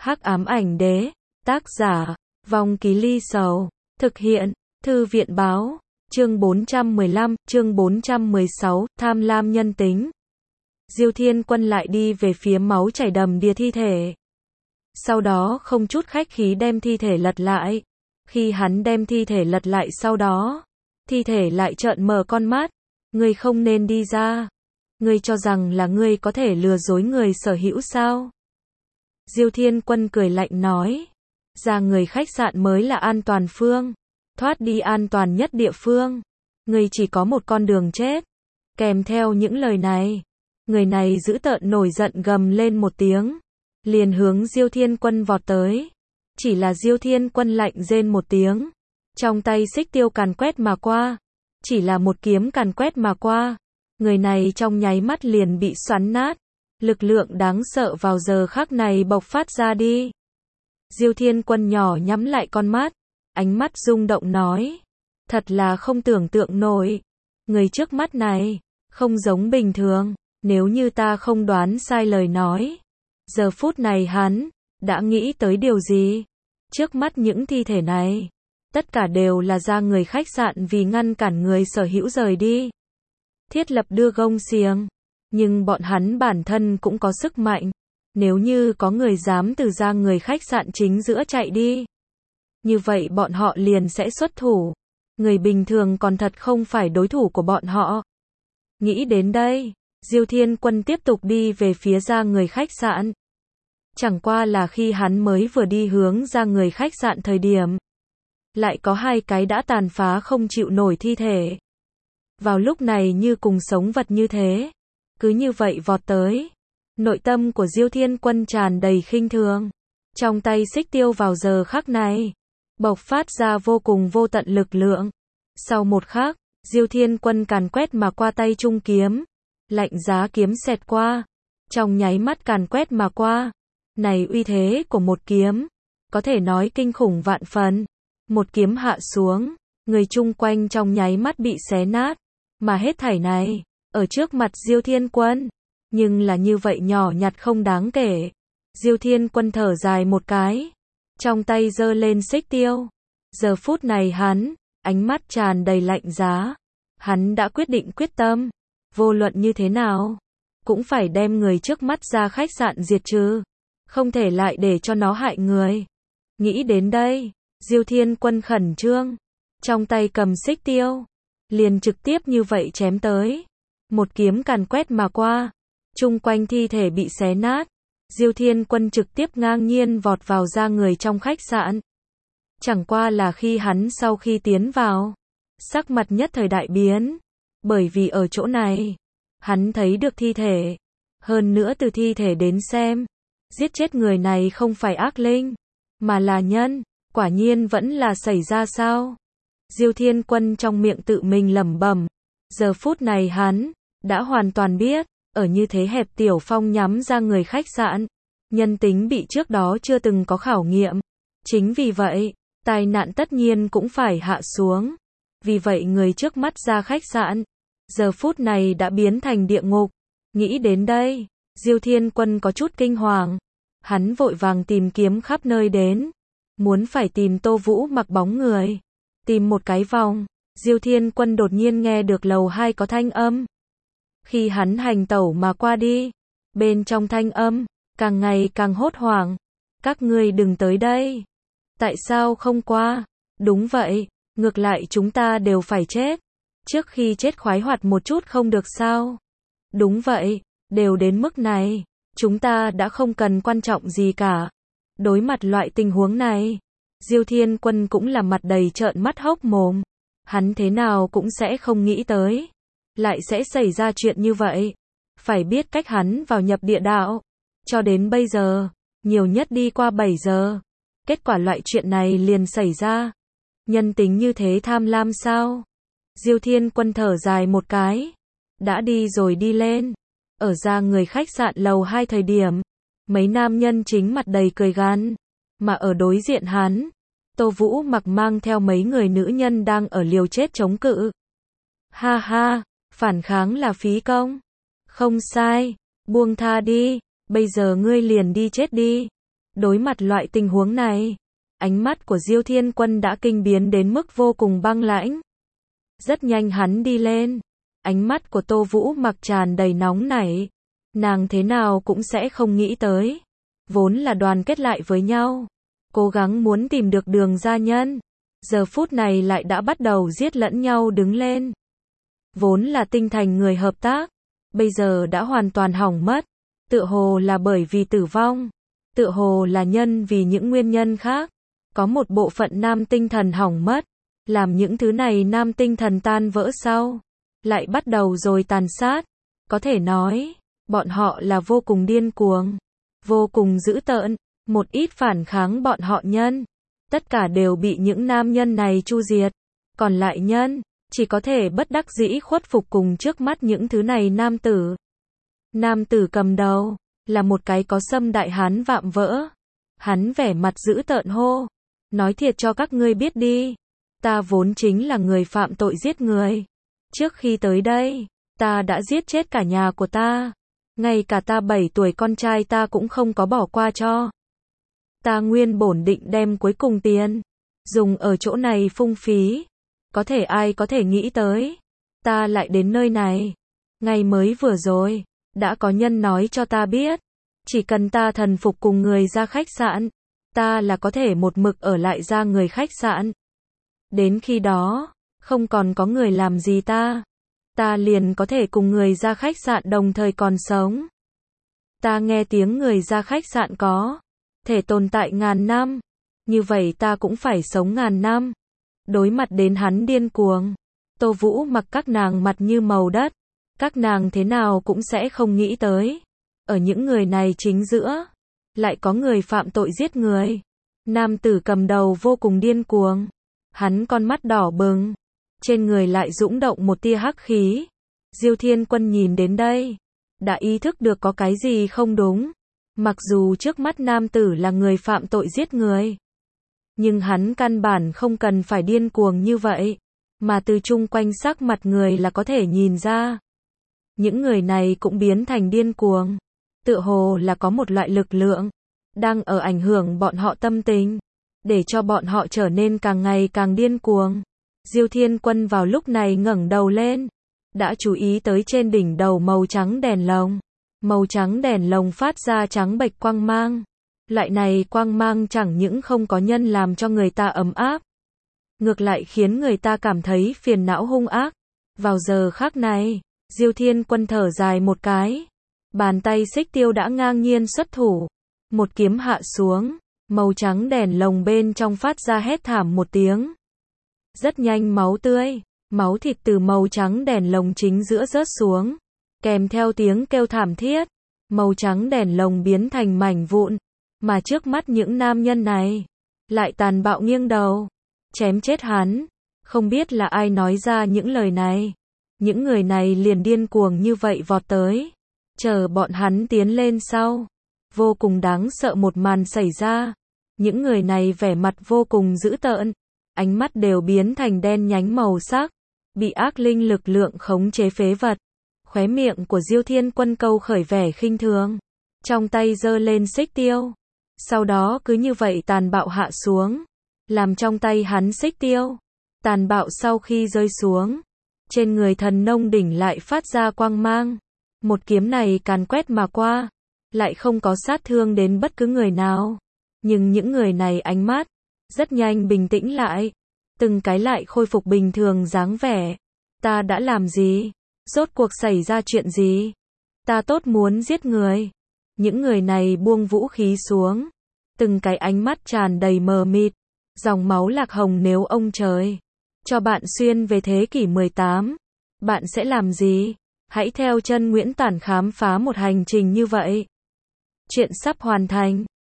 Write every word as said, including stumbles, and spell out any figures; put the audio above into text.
Hắc ám ảnh đế, tác giả, Vong Ký Ly Sầu, thực hiện, Thư viện báo, chương bốn trăm mười lăm, chương bốn trăm mười sáu, tham lam nhân tính. Diêu Thiên Quân lại đi về phía máu chảy đầm đìa thi thể. Sau đó không chút khách khí đem thi thể lật lại. Khi hắn đem thi thể lật lại sau đó, thi thể lại trợn mở con mắt. Ngươi không nên đi ra. Ngươi cho rằng là ngươi có thể lừa dối người sở hữu sao? Diêu Thiên Quân cười lạnh nói. Ra người khách sạn mới là an toàn phương. Thoát đi an toàn nhất địa phương. Ngươi chỉ có một con đường chết. Kèm theo những lời này, người này dữ tợn nổi giận gầm lên một tiếng. Liền hướng Diêu Thiên Quân vọt tới. Chỉ là Diêu Thiên Quân lạnh rên một tiếng. Trong tay xích tiêu càn quét mà qua. Chỉ là một kiếm càn quét mà qua. Người này trong nháy mắt liền bị xoắn nát. Lực lượng đáng sợ vào giờ khắc này bộc phát ra đi. Diêu Thiên Quân nhỏ nhắm lại con mắt. Ánh mắt rung động nói. Thật là không tưởng tượng nổi. Người trước mắt này, không giống bình thường. Nếu như ta không đoán sai lời nói. Giờ phút này hắn, đã nghĩ tới điều gì? Trước mắt những thi thể này, tất cả đều là ra người khách sạn vì ngăn cản người sở hữu rời đi. Thiết lập đưa gông xiềng. Nhưng bọn hắn bản thân cũng có sức mạnh. Nếu như có người dám từ ra người khách sạn chính giữa chạy đi, như vậy bọn họ liền sẽ xuất thủ. Người bình thường còn thật không phải đối thủ của bọn họ. Nghĩ đến đây, Diêu Thiên Quân tiếp tục đi về phía ra người khách sạn. Chẳng qua là khi hắn mới vừa đi hướng ra người khách sạn thời điểm, lại có hai cái đã tàn phá không chịu nổi thi thể. Vào lúc này như cùng sống vật như thế, cứ như vậy vọt tới. Nội tâm của Diêu Thiên Quân tràn đầy khinh thường. Trong tay xích tiêu vào giờ khắc này, bộc phát ra vô cùng vô tận lực lượng. Sau một khắc, Diêu Thiên Quân càn quét mà qua tay trung kiếm. Lạnh giá kiếm xẹt qua. Trong nháy mắt càn quét mà qua. Này uy thế của một kiếm, có thể nói kinh khủng vạn phần. Một kiếm hạ xuống, người chung quanh trong nháy mắt bị xé nát. Mà hết thảy này, ở trước mặt Diêu Thiên Quân, nhưng là như vậy nhỏ nhặt không đáng kể. Diêu Thiên Quân thở dài một cái, trong tay giơ lên xích tiêu. Giờ phút này hắn, ánh mắt tràn đầy lạnh giá. Hắn đã quyết định quyết tâm, vô luận như thế nào, cũng phải đem người trước mắt ra khách sạn diệt trừ. Không thể lại để cho nó hại người. Nghĩ đến đây, Diêu Thiên Quân khẩn trương, trong tay cầm xích tiêu, liền trực tiếp như vậy chém tới. Một kiếm càn quét mà qua, chung quanh thi thể bị xé nát. Diêu Thiên Quân trực tiếp ngang nhiên vọt vào ra người trong khách sạn. Chẳng qua là khi hắn sau khi tiến vào, sắc mặt nhất thời đại biến. Bởi vì ở chỗ này, hắn thấy được thi thể. Hơn nữa từ thi thể đến xem, giết chết người này không phải ác linh, mà là nhân. Quả nhiên vẫn là xảy ra sao? Diêu Thiên Quân trong miệng tự mình lẩm bẩm. Giờ phút này hắn đã hoàn toàn biết, ở như thế hẹp tiểu phong nhắm ra người khách sạn, nhân tính bị trước đó chưa từng có khảo nghiệm. Chính vì vậy, tai nạn tất nhiên cũng phải hạ xuống. Vì vậy người trước mắt ra khách sạn, giờ phút này đã biến thành địa ngục. Nghĩ đến đây, Diêu Thiên Quân có chút kinh hoàng. Hắn vội vàng tìm kiếm khắp nơi đến, muốn phải tìm Tô Vũ Mặc bóng người. Tìm một cái vòng, Diêu Thiên Quân đột nhiên nghe được lầu hai có thanh âm. Khi hắn hành tẩu mà qua đi, bên trong thanh âm, càng ngày càng hốt hoảng. Các ngươi đừng tới đây. Tại sao không qua? Đúng vậy, ngược lại chúng ta đều phải chết. Trước khi chết khoái hoạt một chút không được sao? Đúng vậy, đều đến mức này, chúng ta đã không cần quan trọng gì cả. Đối mặt loại tình huống này, Diêu Thiên Quân cũng là mặt đầy trợn mắt hốc mồm. Hắn thế nào cũng sẽ không nghĩ tới, lại sẽ xảy ra chuyện như vậy. Phải biết cách hắn vào nhập địa đạo, cho đến bây giờ, nhiều nhất đi qua bảy giờ. Kết quả loại chuyện này liền xảy ra. Nhân tính như thế tham lam sao? Diêu Thiên Quân thở dài một cái, đã đi rồi đi lên. Ở ra người khách sạn lầu hai thời điểm, mấy nam nhân chính mặt đầy cười gằn, mà ở đối diện hắn, Tô Vũ Mặc mang theo mấy người nữ nhân đang ở liều chết chống cự. Ha ha, phản kháng là phí công. Không sai, buông tha đi, bây giờ ngươi liền đi chết đi. Đối mặt loại tình huống này, ánh mắt của Diêu Thiên Quân đã kinh biến đến mức vô cùng băng lãnh. Rất nhanh hắn đi lên, ánh mắt của Tô Vũ Mặc tràn đầy nóng nảy. Nàng thế nào cũng sẽ không nghĩ tới, vốn là đoàn kết lại với nhau, cố gắng muốn tìm được đường gia nhân, giờ phút này lại đã bắt đầu giết lẫn nhau đứng lên. Vốn là tinh thành người hợp tác, bây giờ đã hoàn toàn hỏng mất, tựa hồ là bởi vì tử vong, tựa hồ là nhân vì những nguyên nhân khác. Có một bộ phận nam tinh thần hỏng mất, làm những thứ này nam tinh thần tan vỡ sau, lại bắt đầu rồi tàn sát. Có thể nói, bọn họ là vô cùng điên cuồng, vô cùng dữ tợn, một ít phản kháng bọn họ nhân, tất cả đều bị những nam nhân này chu diệt, còn lại nhân, chỉ có thể bất đắc dĩ khuất phục cùng trước mắt những thứ này nam tử. Nam tử cầm đầu, là một cái có sâm đại hán vạm vỡ, hắn vẻ mặt dữ tợn hô, nói thiệt cho các ngươi biết đi, ta vốn chính là người phạm tội giết người, trước khi tới đây, ta đã giết chết cả nhà của ta, ngay cả ta bảy tuổi con trai ta cũng không có bỏ qua cho. Ta nguyên bổn định đem cuối cùng tiền, dùng ở chỗ này phung phí, có thể ai có thể nghĩ tới, ta lại đến nơi này, ngày mới vừa rồi, đã có nhân nói cho ta biết, chỉ cần ta thần phục cùng người ra khách sạn, ta là có thể một mực ở lại ra người khách sạn. Đến khi đó, không còn có người làm gì ta, ta liền có thể cùng người ra khách sạn đồng thời còn sống. Ta nghe tiếng người ra khách sạn có thể tồn tại ngàn năm, như vậy ta cũng phải sống ngàn năm. Đối mặt đến hắn điên cuồng, Tô Vũ Mặc các nàng mặt như màu đất, các nàng thế nào cũng sẽ không nghĩ tới, ở những người này chính giữa, lại có người phạm tội giết người. Nam tử cầm đầu vô cùng điên cuồng, hắn con mắt đỏ bừng, trên người lại dũng động một tia hắc khí. Diêu Thiên Quân nhìn đến đây, đã ý thức được có cái gì không đúng. Mặc dù trước mắt nam tử là người phạm tội giết người, nhưng hắn căn bản không cần phải điên cuồng như vậy, mà từ chung quanh sắc mặt người là có thể nhìn ra. Những người này cũng biến thành điên cuồng, tựa hồ là có một loại lực lượng đang ở ảnh hưởng bọn họ tâm tình, để cho bọn họ trở nên càng ngày càng điên cuồng. Diêu Thiên Quân vào lúc này ngẩng đầu lên, đã chú ý tới trên đỉnh đầu màu trắng đèn lồng. Màu trắng đèn lồng phát ra trắng bệch quang mang. Loại này quang mang chẳng những không có nhân làm cho người ta ấm áp, ngược lại khiến người ta cảm thấy phiền não hung ác. Vào giờ khắc này, Diêu Thiên Quân thở dài một cái, bàn tay xích tiêu đã ngang nhiên xuất thủ, một kiếm hạ xuống, màu trắng đèn lồng bên trong phát ra hét thảm một tiếng. Rất nhanh máu tươi, máu thịt từ màu trắng đèn lồng chính giữa rớt xuống, kèm theo tiếng kêu thảm thiết, màu trắng đèn lồng biến thành mảnh vụn, mà trước mắt những nam nhân này, lại tàn bạo nghiêng đầu, chém chết hắn. Không biết là ai nói ra những lời này, những người này liền điên cuồng như vậy vọt tới, chờ bọn hắn tiến lên sau. Vô cùng đáng sợ một màn xảy ra, những người này vẻ mặt vô cùng dữ tợn, ánh mắt đều biến thành đen nhánh màu sắc, bị ác linh lực lượng khống chế phế vật. Khóe miệng của Diêu Thiên Quân câu khởi vẻ khinh thường, trong tay giơ lên xích tiêu, sau đó cứ như vậy tàn bạo hạ xuống, làm trong tay hắn xích tiêu tàn bạo sau khi rơi xuống, trên người thần nông đỉnh lại phát ra quang mang. Một kiếm này càn quét mà qua, lại không có sát thương đến bất cứ người nào, nhưng những người này ánh mắt rất nhanh bình tĩnh lại, từng cái lại khôi phục bình thường dáng vẻ. Ta đã làm gì? Rốt cuộc xảy ra chuyện gì? Ta tốt muốn giết người. Những người này buông vũ khí xuống, từng cái ánh mắt tràn đầy mờ mịt, dòng máu lạc hồng. Nếu ông trời cho bạn xuyên về thế kỷ mười tám, bạn sẽ làm gì? Hãy theo chân Nguyễn Tản khám phá một hành trình như vậy. Chuyện sắp hoàn thành.